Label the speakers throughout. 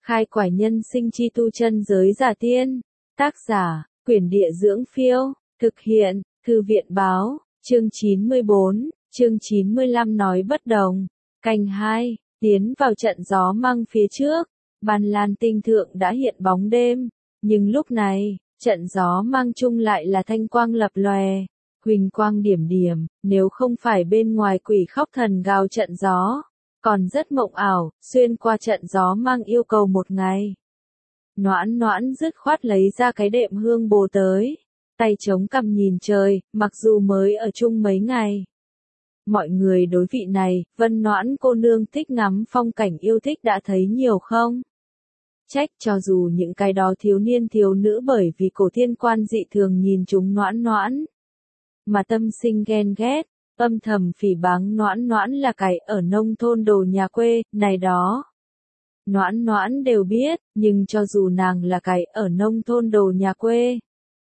Speaker 1: Khai quải nhân sinh chi tu chân giới giả tiên. Tác giả, Quyển Địa Dưỡng Phiêu. Thực hiện, Thư viện Báo. Chương 94, chương 95 nói bất đồng. Canh 2, tiến vào trận gió mang phía trước. Ban Lan tinh thượng đã hiện bóng đêm. Nhưng lúc này, trận gió mang chung lại là thanh quang lập lòe. Huỳnh quang điểm điểm, nếu không phải bên ngoài quỷ khóc thần gào trận gió. Còn rất mộng ảo, xuyên qua trận gió mang yêu cầu một ngày. Noãn noãn dứt khoát lấy ra cái đệm hương bồ tới. Tay chống cằm nhìn trời, mặc dù mới ở chung mấy ngày. Mọi người đối vị này, Vân Noãn cô nương thích ngắm phong cảnh yêu thích đã thấy nhiều không? Trách cho dù những cái đó thiếu niên thiếu nữ bởi vì cổ thiên quan dị thường nhìn chúng noãn noãn. Mà tâm sinh ghen ghét, âm thầm phỉ báng noãn noãn là cái ở nông thôn đồ nhà quê, này đó. Noãn noãn đều biết, nhưng cho dù nàng là cái ở nông thôn đồ nhà quê.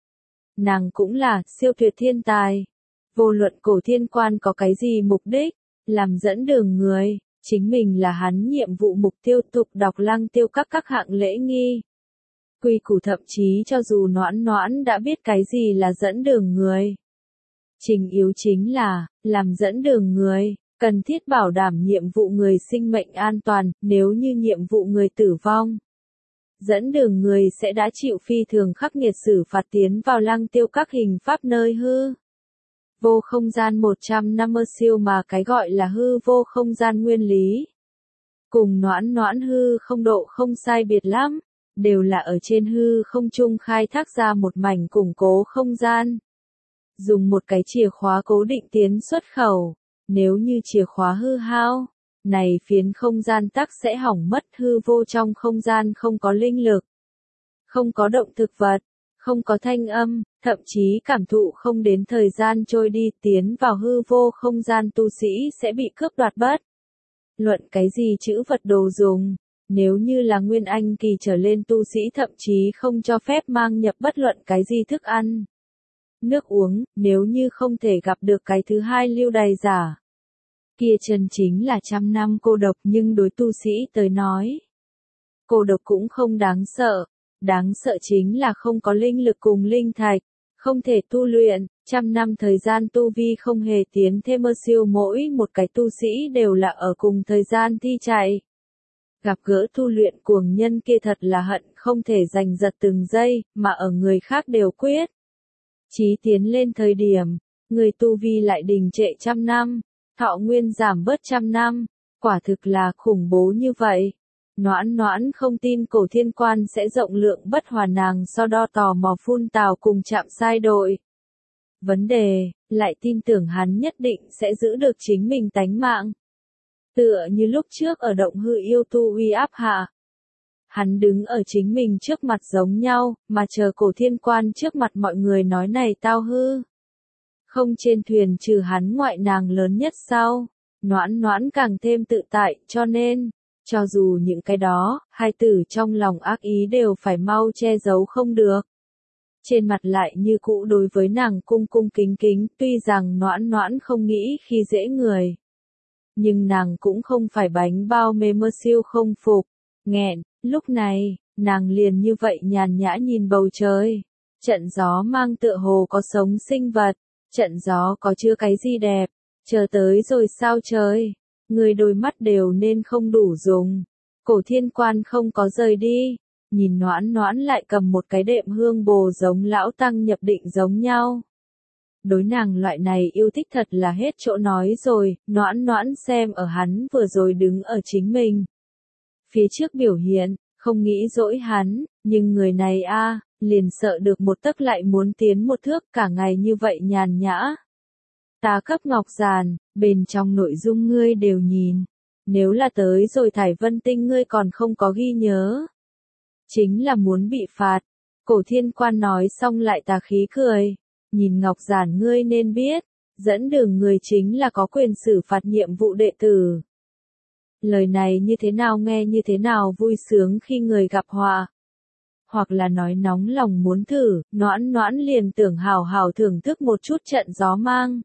Speaker 1: Nàng cũng là siêu tuyệt thiên tài. Vô luận cổ thiên quan có cái gì mục đích, làm dẫn đường người, chính mình là hắn nhiệm vụ mục tiêu tục đọc lăng tiêu các hạng lễ nghi. Quy củ thậm chí cho dù noãn noãn đã biết cái gì là dẫn đường người. Trình yếu chính là, làm dẫn đường người, cần thiết bảo đảm nhiệm vụ người sinh mệnh an toàn, nếu như nhiệm vụ người tử vong. Dẫn đường người sẽ đã chịu phi thường khắc nghiệt xử phạt tiến vào lăng tiêu các hình pháp nơi hư. Vô không gian 150 siêu mà cái gọi là hư vô không gian nguyên lý. Cùng noãn noãn hư không độ không sai biệt lắm, đều là ở trên hư không trung khai thác ra một mảnh củng cố không gian. Dùng một cái chìa khóa cố định tiến xuất khẩu, nếu như chìa khóa hư hao, này phiến không gian tắc sẽ hỏng mất hư vô trong không gian không có linh lực, không có động thực vật, không có thanh âm, thậm chí cảm thụ không đến thời gian trôi đi tiến vào hư vô không gian tu sĩ sẽ bị cướp đoạt bất. Luận cái gì chữ vật đồ dùng, nếu như là nguyên anh kỳ trở lên tu sĩ thậm chí không cho phép mang nhập bất luận cái gì thức ăn. Nước uống, nếu như không thể gặp được cái thứ hai lưu đày giả. Kia chân chính là 100 năm cô độc nhưng đối tu sĩ tới nói. Cô độc cũng không đáng sợ chính là không có linh lực cùng linh thạch, không thể tu luyện, 100 năm thời gian tu vi không hề tiến thêm mơ siêu mỗi một cái tu sĩ đều là ở cùng thời gian thi chạy. Gặp gỡ tu luyện cuồng nhân kia thật là hận không thể giành giật từng giây, mà ở người khác đều quyết. Chí tiến lên thời điểm, người tu vi lại đình trệ 100 năm, thọ nguyên giảm bớt 100 năm, quả thực là khủng bố như vậy. Noãn noãn không tin cổ thiên quan sẽ rộng lượng bất hòa nàng so đo tò mò phun tào cùng chạm sai đội. Vấn đề, lại tin tưởng hắn nhất định sẽ giữ được chính mình tánh mạng. Tựa như lúc trước ở động hư yêu tu uy áp hạ. Hắn đứng ở chính mình trước mặt giống nhau, mà chờ cổ thiên quan trước mặt mọi người nói này tao hư. Không trên thuyền trừ hắn ngoại nàng lớn nhất sau. Noãn noãn càng thêm tự tại, cho nên, cho dù những cái đó, hai tử trong lòng ác ý đều phải mau che giấu không được. Trên mặt lại như cũ đối với nàng cung cung kính kính, tuy rằng noãn noãn không nghĩ khi dễ người. Nhưng nàng cũng không phải bánh bao mê mơ siêu không phục, nghẹn, lúc này, nàng liền như vậy nhàn nhã nhìn bầu trời. Trận gió mang tựa hồ có sống sinh vật, trận gió có chưa cái gì đẹp, chờ tới rồi sao trời, người đôi mắt đều nên không đủ dùng. Cổ thiên quan không có rời đi, nhìn noãn noãn lại cầm một cái đệm hương bồ giống lão tăng nhập định giống nhau. Đối nàng loại này yêu thích thật là hết chỗ nói rồi, noãn noãn xem ở hắn vừa rồi đứng ở chính mình. Phía trước biểu hiện, không nghĩ dỗi hắn, nhưng người này liền sợ được một tấc lại muốn tiến một thước cả ngày như vậy nhàn nhã. Ta cấp ngọc giàn, bên trong nội dung ngươi đều nhìn. Nếu là tới rồi thải vân tinh ngươi còn không có ghi nhớ. Chính là muốn bị phạt. Cổ thiên quan nói xong lại tà khí cười. Nhìn ngọc giản ngươi nên biết, dẫn đường người chính là có quyền xử phạt nhiệm vụ đệ tử. Lời này như thế nào nghe như thế nào vui sướng khi người gặp họa. Hoặc là nói nóng lòng muốn thử, noãn noãn liền tưởng hào hào thưởng thức một chút trận gió mang.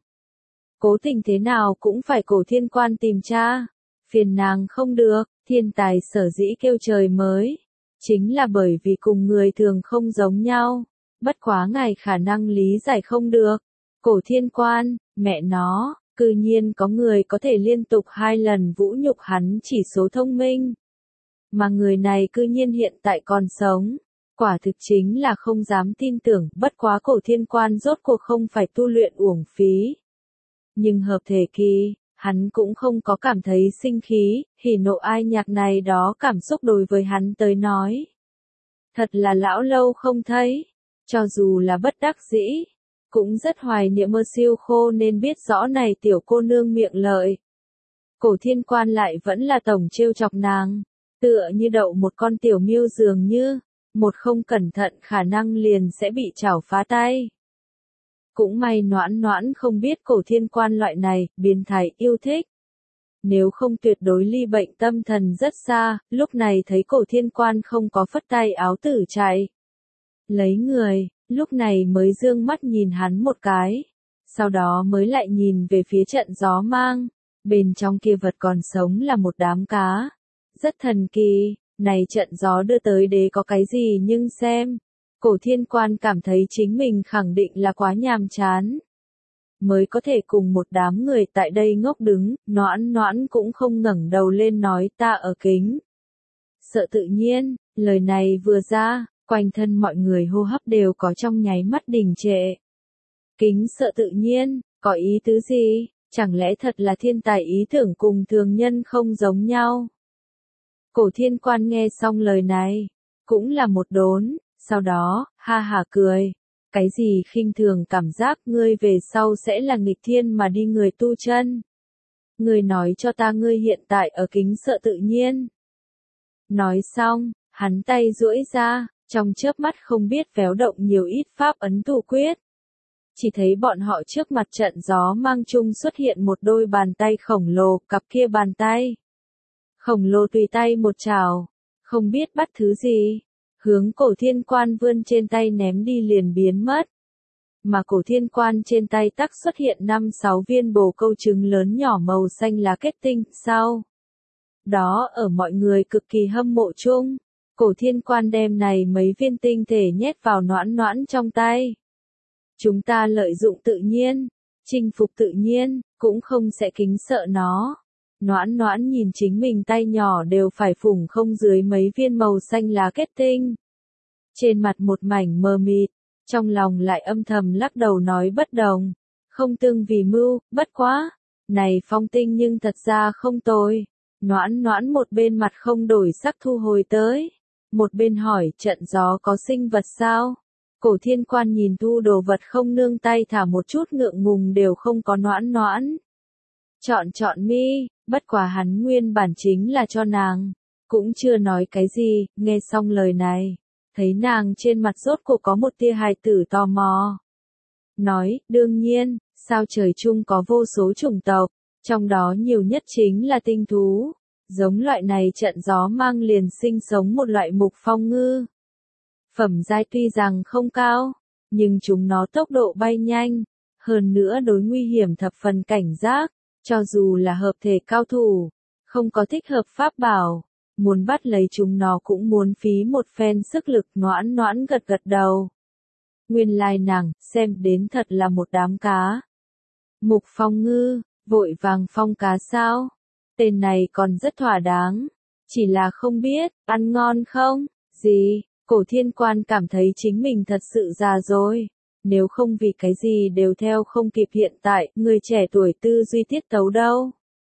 Speaker 1: Cố tình thế nào cũng phải cổ thiên quan tìm tra. Phiền nàng không được, thiên tài sở dĩ kêu trời mới, Chính là bởi vì cùng người thường không giống nhau. Bất quá ngài khả năng lý giải không được. Cổ Thiên Quan, mẹ nó, cư nhiên có người có thể liên tục 2 lần vũ nhục hắn chỉ số thông minh. Mà người này cư nhiên hiện tại còn sống. Quả thực chính là không dám tin tưởng, bất quá Cổ Thiên Quan rốt cuộc không phải tu luyện uổng phí. Nhưng hợp thể kỳ, hắn cũng không có cảm thấy sinh khí, hỉ nộ ai nhạc này đó cảm xúc đối với hắn tới nói. Thật là lão lâu không thấy, cho dù là bất đắc dĩ, cũng rất hoài niệm mơ siêu khô nên biết rõ này tiểu cô nương miệng lợi. Cổ Thiên Quan lại vẫn là tổng trêu chọc nàng, tựa như đậu một con tiểu miêu dường như, một không cẩn thận khả năng liền sẽ bị chảo phá tay. Cũng may Noãn Noãn không biết Cổ Thiên Quan loại này, biến thái yêu thích. Nếu không tuyệt đối ly bệnh tâm thần rất xa, lúc này thấy Cổ Thiên Quan không có phất tay áo tử chạy. Lấy người, lúc này mới dương mắt nhìn hắn một cái. Sau đó mới lại nhìn về phía trận gió mang. Bên trong kia vật còn sống là một đám cá. Rất thần kỳ, này trận gió đưa tới đế có cái gì nhưng xem. Cổ Thiên Quan cảm thấy chính mình khẳng định là quá nhàm chán. Mới có thể cùng một đám người tại đây ngốc đứng, Noãn Noãn cũng không ngẩng đầu lên nói ta ở kính. Sợ tự nhiên, lời này vừa ra, quanh thân mọi người hô hấp đều có trong nháy mắt đình trệ. Kính sợ tự nhiên, có ý tứ gì, chẳng lẽ thật là thiên tài ý tưởng cùng thường nhân không giống nhau. Cổ Thiên Quan nghe xong lời này, cũng là một đốn, sau đó, ha hả cười. Cái gì khinh thường cảm giác ngươi về sau sẽ là nghịch thiên mà đi người tu chân. Ngươi nói cho ta ngươi hiện tại ở kính sợ tự nhiên. Nói xong, hắn tay duỗi ra, trong chớp mắt không biết véo động nhiều ít pháp ấn tụ quyết. Chỉ thấy bọn họ trước mặt trận gió mang chung xuất hiện một đôi bàn tay khổng lồ, cặp kia bàn tay. Khổng lồ tùy tay một chảo, không biết bắt thứ gì. Hướng Cổ Thiên Quan vươn trên tay ném đi liền biến mất. Mà Cổ Thiên Quan trên tay tắc xuất hiện 5-6 viên bồ câu trứng lớn nhỏ màu xanh lá kết tinh, sau. Đó ở mọi người cực kỳ hâm mộ chung, Cổ Thiên Quan đem này mấy viên tinh thể nhét vào Noãn Noãn trong tay. Chúng ta lợi dụng tự nhiên, chinh phục tự nhiên, cũng không sẽ kính sợ nó. Noãn Noãn nhìn chính mình tay nhỏ đều phải phủng không dưới mấy viên màu xanh lá kết tinh. Trên mặt một mảnh mờ mịt, trong lòng lại âm thầm lắc đầu nói bất đồng. Không tương vì mưu, bất quá. Này phong tinh nhưng thật ra không tồi. Noãn Noãn một bên mặt không đổi sắc thu hồi tới. Một bên hỏi trận gió có sinh vật sao? Cổ Thiên Quan nhìn thu đồ vật không nương tay thả một chút ngượng ngùng đều không có Noãn Noãn. Chọn mi, bất quá hắn nguyên bản chính là cho nàng. Cũng chưa nói cái gì, nghe xong lời này. Thấy nàng trên mặt rốt cuộc có một tia hài tử tò mò. Nói, đương nhiên, sao trời chung có vô số chủng tộc, trong đó nhiều nhất chính là tinh thú. Giống loại này trận gió mang liền sinh sống một loại mục phong ngư. Phẩm giai tuy rằng không cao, nhưng chúng nó tốc độ bay nhanh, hơn nữa đối nguy hiểm thập phần cảnh giác, cho dù là hợp thể cao thủ, không có thích hợp pháp bảo. Muốn bắt lấy chúng nó cũng muốn phí một phen sức lực. Noãn Noãn gật gật đầu. Nguyên lai nàng, xem đến thật là một đám cá. Mục phong ngư, vội vàng phong cá sao? Tên này còn rất thỏa đáng. Chỉ là không biết, ăn ngon không? Gì? Cổ Thiên Quan cảm thấy chính mình thật sự già rồi. Nếu không vì cái gì đều theo không kịp hiện tại, người trẻ tuổi tư duy tiết tấu đâu.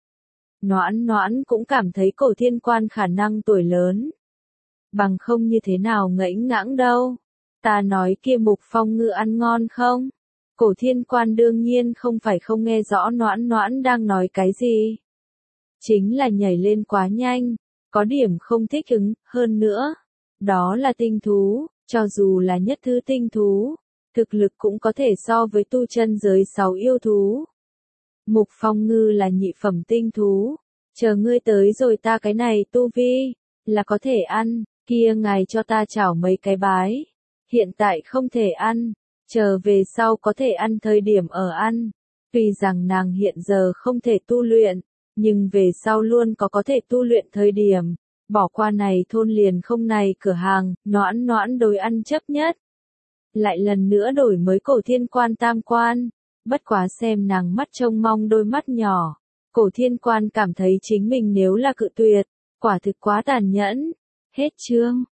Speaker 1: Noãn Noãn cũng cảm thấy Cổ Thiên Quan khả năng tuổi lớn. Bằng không như thế nào ngẫnh ngãng đâu. Ta nói kia mục phong ngư ăn ngon không? Cổ Thiên Quan đương nhiên không phải không nghe rõ Noãn Noãn đang nói cái gì. Chính là nhảy lên quá nhanh, có điểm không thích ứng, hơn nữa. Đó là tinh thú, cho dù là nhất thứ tinh thú, thực lực cũng có thể so với tu chân giới 6 yêu thú. Mục phong ngư là nhị phẩm tinh thú, chờ ngươi tới rồi ta cái này tu vi, là có thể ăn, kia ngài cho ta chảo mấy cái bái. Hiện tại không thể ăn, chờ về sau có thể ăn thời điểm ở ăn. Tuy rằng nàng hiện giờ không thể tu luyện, nhưng về sau luôn có thể tu luyện thời điểm. Bỏ qua này thôn liền không này cửa hàng, noãn noãn đối ăn chấp nhất. Lại lần nữa đổi mới Cổ Thiên Quan tam quan. Bất quá xem nàng mắt trông mong đôi mắt nhỏ. Cổ Thiên Quan cảm thấy chính mình nếu là cự tuyệt, quả thực quá tàn nhẫn. Hết chương.